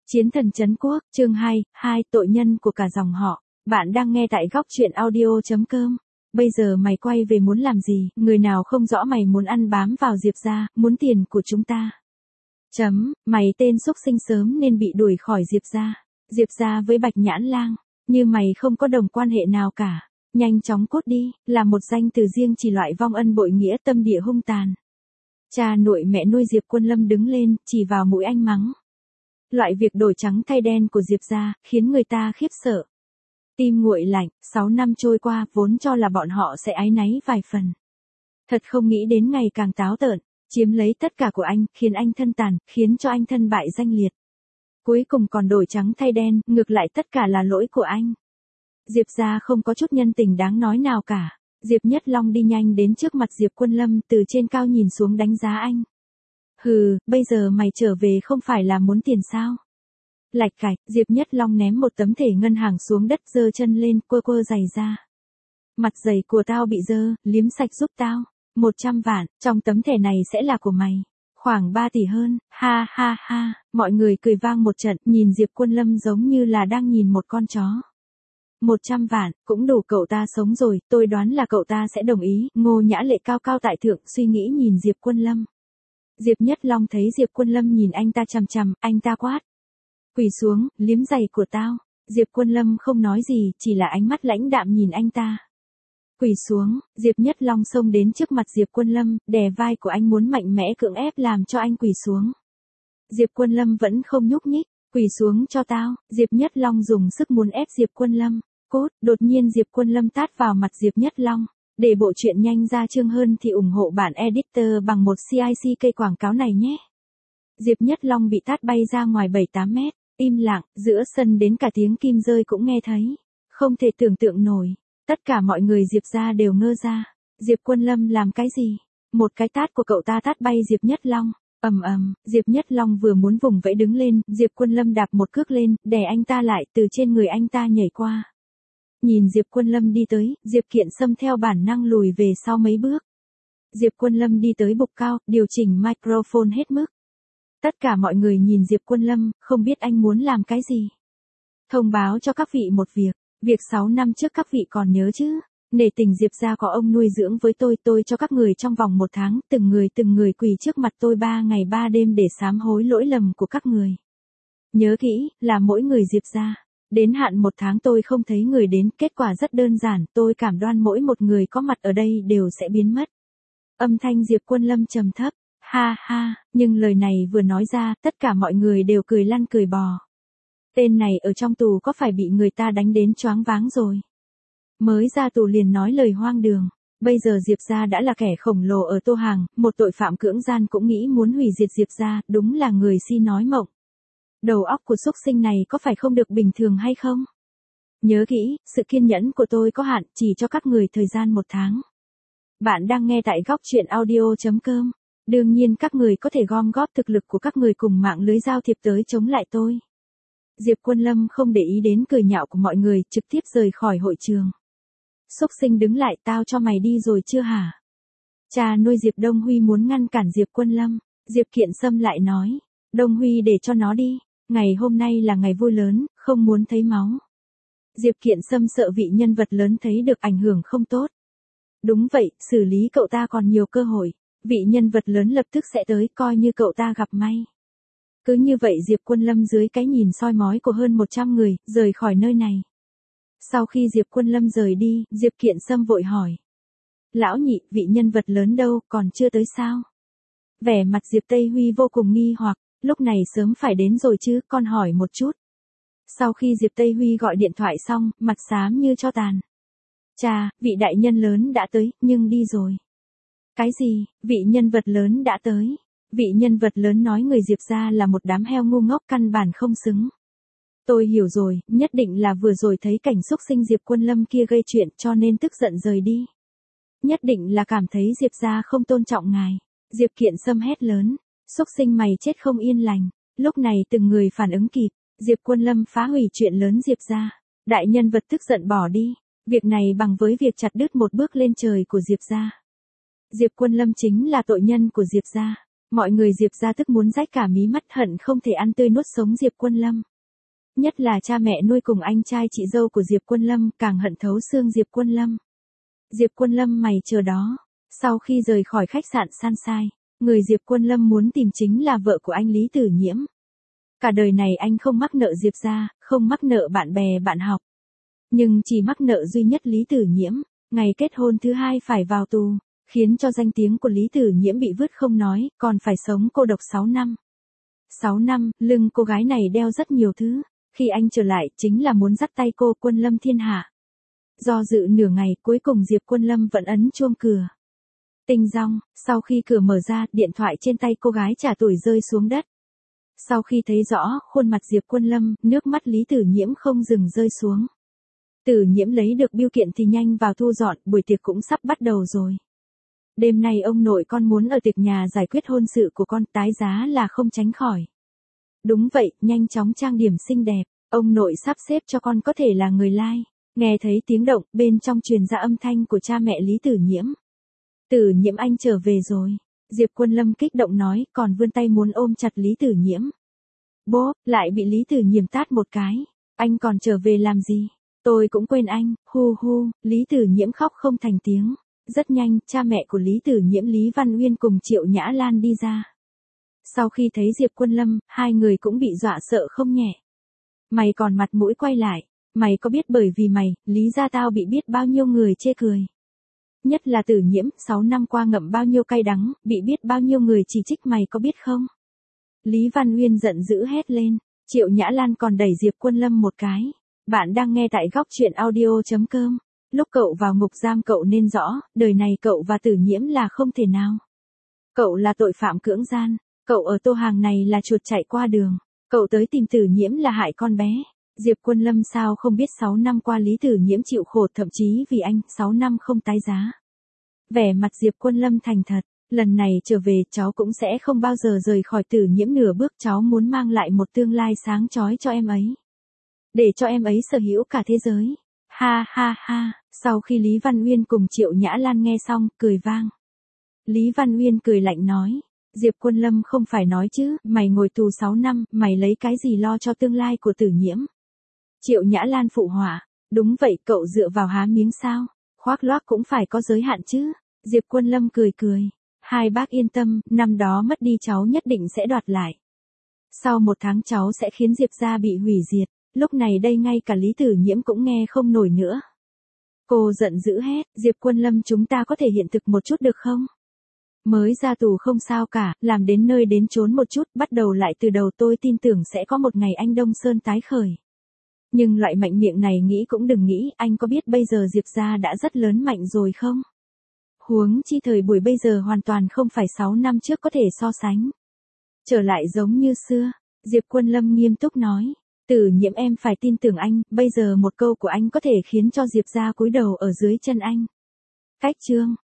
Chiến thần trấn quốc, chương 2, tội nhân của cả dòng họ. Bạn đang nghe tại góc truyện audio.com. Bây giờ mày quay về muốn làm gì, người nào không rõ mày muốn ăn bám vào Diệp gia, muốn tiền của chúng ta. Mày tên xúc sinh sớm nên bị đuổi khỏi Diệp gia. Diệp gia với Bạch Nhãn Lang, như mày không có đồng quan hệ nào cả. Nhanh chóng cút đi, là một danh từ riêng chỉ loại vong ân bội nghĩa tâm địa hung tàn. Cha nội mẹ nuôi Diệp Quân Lâm đứng lên, chỉ vào mũi anh mắng. Loại việc đổi trắng thay đen của Diệp gia, khiến người ta khiếp sợ. Tim nguội lạnh, 6 năm trôi qua, vốn cho là bọn họ sẽ áy náy vài phần. Thật không nghĩ đến ngày càng táo tợn, chiếm lấy tất cả của anh, khiến anh thân tàn, khiến cho anh thân bại danh liệt. Cuối cùng còn đổi trắng thay đen, ngược lại tất cả là lỗi của anh. Diệp gia không có chút nhân tình đáng nói nào cả. Diệp Nhất Long đi nhanh đến trước mặt Diệp Quân Lâm, từ trên cao nhìn xuống đánh giá anh. Hừ, bây giờ mày trở về không phải là muốn tiền sao? Lạch cạch, Diệp Nhất Long ném một tấm thẻ ngân hàng xuống đất, giơ chân lên, quơ giày ra. Mặt giày của tao bị dơ, liếm sạch giúp tao. 100 vạn, trong tấm thẻ này sẽ là của mày. Khoảng 3 tỷ hơn, ha ha ha, mọi người cười vang một trận, nhìn Diệp Quân Lâm giống như là đang nhìn một con chó. 100 vạn, cũng đủ cậu ta sống rồi, tôi đoán là cậu ta sẽ đồng ý. Ngô Nhã Lệ cao cao tại thượng, suy nghĩ nhìn Diệp Quân Lâm. Diệp Nhất Long thấy Diệp Quân Lâm nhìn anh ta chằm chằm, anh ta quát. Quỳ xuống, liếm giày của tao. Diệp Quân Lâm không nói gì, chỉ là ánh mắt lãnh đạm nhìn anh ta. Quỳ xuống, Diệp Nhất Long xông đến trước mặt Diệp Quân Lâm, đè vai của anh muốn mạnh mẽ cưỡng ép làm cho anh quỳ xuống. Diệp Quân Lâm vẫn không nhúc nhích, quỳ xuống cho tao. Diệp Nhất Long dùng sức muốn ép Diệp Quân Lâm. Cốt, đột nhiên Diệp Quân Lâm tát vào mặt Diệp Nhất Long. Để bộ truyện nhanh ra chương hơn thì ủng hộ bản editor bằng một CIC cây quảng cáo này nhé. Diệp Nhất Long bị tát bay ra ngoài 7-8 mét, im lặng, giữa sân đến cả tiếng kim rơi cũng nghe thấy. Không thể tưởng tượng nổi, tất cả mọi người Diệp gia đều ngơ ra. Diệp Quân Lâm làm cái gì? Một cái tát của cậu ta tát bay Diệp Nhất Long. Diệp Nhất Long vừa muốn vùng vẫy đứng lên, Diệp Quân Lâm đạp một cước lên, đè anh ta lại, từ trên người anh ta nhảy qua. Nhìn Diệp Quân Lâm đi tới, Diệp Kiện Sâm theo bản năng lùi về sau mấy bước. Diệp Quân Lâm đi tới bục cao, điều chỉnh microphone hết mức. Tất cả mọi người nhìn Diệp Quân Lâm, không biết anh muốn làm cái gì. Thông báo cho các vị một việc 6 năm trước các vị còn nhớ chứ. Nể tình Diệp gia có ông nuôi dưỡng với tôi cho các người trong vòng 1 tháng, từng người quỳ trước mặt tôi 3 ngày 3 đêm để sám hối lỗi lầm của các người. Nhớ kỹ, là mỗi người Diệp gia. Đến hạn 1 tháng tôi không thấy người đến, kết quả rất đơn giản, tôi cảm đoan mỗi một người có mặt ở đây đều sẽ biến mất. Âm thanh Diệp Quân Lâm trầm thấp, ha ha, nhưng lời này vừa nói ra, tất cả mọi người đều cười lăn cười bò. Tên này ở trong tù có phải bị người ta đánh đến choáng váng rồi. Mới ra tù liền nói lời hoang đường, bây giờ Diệp gia đã là kẻ khổng lồ ở Tô Hàng, một tội phạm cưỡng gian cũng nghĩ muốn hủy diệt Diệp gia, đúng là người si nói mộng. Đầu óc của xúc sinh này có phải không được bình thường hay không? Nhớ kỹ, sự kiên nhẫn của tôi có hạn, chỉ cho các người thời gian 1 tháng. Bạn đang nghe tại góc truyện audio.com. Đương nhiên các người có thể gom góp thực lực của các người cùng mạng lưới giao thiệp tới chống lại tôi. Diệp Quân Lâm không để ý đến cười nhạo của mọi người, trực tiếp rời khỏi hội trường. Xúc sinh đứng lại, tao cho mày đi rồi chưa hả? Cha nuôi Diệp Đông Huy muốn ngăn cản Diệp Quân Lâm. Diệp Kiện Sâm lại nói, Đông Huy để cho nó đi. Ngày hôm nay là ngày vui lớn, không muốn thấy máu. Diệp Kiện Sâm sợ vị nhân vật lớn thấy được ảnh hưởng không tốt. Đúng vậy, xử lý cậu ta còn nhiều cơ hội. Vị nhân vật lớn lập tức sẽ tới, coi như cậu ta gặp may. Cứ như vậy Diệp Quân Lâm dưới cái nhìn soi mói của hơn 100 người, rời khỏi nơi này. Sau khi Diệp Quân Lâm rời đi, Diệp Kiện Sâm vội hỏi. Lão nhị, vị nhân vật lớn đâu, còn chưa tới sao? Vẻ mặt Diệp Tây Huy vô cùng nghi hoặc, lúc này sớm phải đến rồi chứ, con hỏi một chút. Sau khi Diệp Tây Huy gọi điện thoại xong, mặt xám như tro tàn. Chà, vị đại nhân lớn đã tới, nhưng đi rồi. Cái gì, vị nhân vật lớn đã tới? Vị nhân vật lớn nói người Diệp gia là một đám heo ngu ngốc căn bản không xứng. Tôi hiểu rồi, nhất định là vừa rồi thấy cảnh xúc sinh Diệp Quân Lâm kia gây chuyện cho nên tức giận rời đi. Nhất định là cảm thấy Diệp gia không tôn trọng ngài. Diệp Kiện Sâm hét lớn, xúc sinh mày chết không yên lành. Lúc này từng người phản ứng kịp, Diệp Quân Lâm phá hủy chuyện lớn Diệp gia. Đại nhân vật tức giận bỏ đi. Việc này bằng với việc chặt đứt một bước lên trời của Diệp gia. Diệp Quân Lâm chính là tội nhân của Diệp gia. Mọi người Diệp gia tức muốn rách cả mí mắt, hận không thể ăn tươi nuốt sống Diệp Quân Lâm. Nhất là cha mẹ nuôi cùng anh trai chị dâu của Diệp Quân Lâm, càng hận thấu xương Diệp Quân Lâm. Diệp Quân Lâm mày chờ đó. Sau khi rời khỏi khách sạn San Sai, người Diệp Quân Lâm muốn tìm chính là vợ của anh Lý Tử Nhiễm. Cả đời này anh không mắc nợ Diệp gia, không mắc nợ bạn bè bạn học. Nhưng chỉ mắc nợ duy nhất Lý Tử Nhiễm, ngày kết hôn thứ hai phải vào tù, khiến cho danh tiếng của Lý Tử Nhiễm bị vứt không nói, còn phải sống cô độc 6 năm. 6 năm, lưng cô gái này đeo rất nhiều thứ, khi anh trở lại chính là muốn dắt tay cô Quân Lâm thiên hạ. Do dự nửa ngày, cuối cùng Diệp Quân Lâm vẫn ấn chuông cửa. Tinh rong, sau khi cửa mở ra, điện thoại trên tay cô gái trả tuổi rơi xuống đất. Sau khi thấy rõ khuôn mặt Diệp Quân Lâm, nước mắt Lý Tử Nhiễm không dừng rơi xuống. Tử Nhiễm lấy được bưu kiện thì nhanh vào thu dọn, buổi tiệc cũng sắp bắt đầu rồi. Đêm nay ông nội con muốn ở tiệc nhà giải quyết hôn sự của con, tái giá là không tránh khỏi. Đúng vậy, nhanh chóng trang điểm xinh đẹp, ông nội sắp xếp cho con có thể là người lai. Nghe thấy tiếng động, bên trong truyền ra âm thanh của cha mẹ Lý Tử Nhiễm. Tử Nhiễm anh trở về rồi. Diệp Quân Lâm kích động nói, còn vươn tay muốn ôm chặt Lý Tử Nhiễm. Bố, lại bị Lý Tử Nhiễm tát một cái. Anh còn trở về làm gì? Tôi cũng quên anh, hu hu, Lý Tử Nhiễm khóc không thành tiếng. Rất nhanh, cha mẹ của Lý Tử Nhiễm Lý Văn Uyên cùng Triệu Nhã Lan đi ra. Sau khi thấy Diệp Quân Lâm, hai người cũng bị dọa sợ không nhẹ. Mày còn mặt mũi quay lại, mày có biết bởi vì mày, Lý gia tao bị biết bao nhiêu người chê cười. Nhất là Tử Nhiễm, 6 năm qua ngậm bao nhiêu cay đắng, bị biết bao nhiêu người chỉ trích mày có biết không? Lý Văn Uyên giận dữ hét lên, Triệu Nhã Lan còn đẩy Diệp Quân Lâm một cái. Bạn đang nghe tại góc truyện audio.com. Lúc cậu vào ngục giam cậu nên rõ, đời này cậu và Tử Nhiễm là không thể nào. Cậu là tội phạm cưỡng gian, cậu ở tô hàng này là chuột chạy qua đường, cậu tới tìm Tử Nhiễm là hại con bé. Diệp Quân Lâm sao không biết 6 năm qua Lý Tử Nhiễm chịu khổ, thậm chí vì anh 6 năm không tái giá. Vẻ mặt Diệp Quân Lâm thành thật, lần này trở về cháu cũng sẽ không bao giờ rời khỏi Tử Nhiễm nửa bước, cháu muốn mang lại một tương lai sáng chói cho em ấy. Để cho em ấy sở hữu cả thế giới. Ha ha ha, sau khi Lý Văn Uyên cùng Triệu Nhã Lan nghe xong, cười vang. Lý Văn Uyên cười lạnh nói, Diệp Quân Lâm không phải nói chứ, mày ngồi tù 6 năm, mày lấy cái gì lo cho tương lai của Tử Nhiễm? Triệu Nhã Lan phụ họa, đúng vậy, cậu dựa vào há miếng sao, khoác lác cũng phải có giới hạn chứ. Diệp Quân Lâm cười cười, hai bác yên tâm, năm đó mất đi cháu nhất định sẽ đoạt lại. Sau 1 tháng cháu sẽ khiến Diệp gia bị hủy diệt, lúc này đây ngay cả Lý Tử Nhiễm cũng nghe không nổi nữa. Cô giận dữ hét, Diệp Quân Lâm chúng ta có thể hiện thực một chút được không? Mới ra tù không sao cả, làm đến nơi đến chốn một chút, bắt đầu lại từ đầu, tôi tin tưởng sẽ có một ngày anh Đông Sơn tái khởi. Nhưng loại mạnh miệng này nghĩ cũng đừng nghĩ, anh có biết bây giờ Diệp gia đã rất lớn mạnh rồi không? Huống chi thời buổi bây giờ hoàn toàn không phải 6 năm trước có thể so sánh. Trở lại giống như xưa, Diệp Quân Lâm nghiêm túc nói, Tử Nhiễm em phải tin tưởng anh, bây giờ một câu của anh có thể khiến cho Diệp gia cúi đầu ở dưới chân anh. Cách chương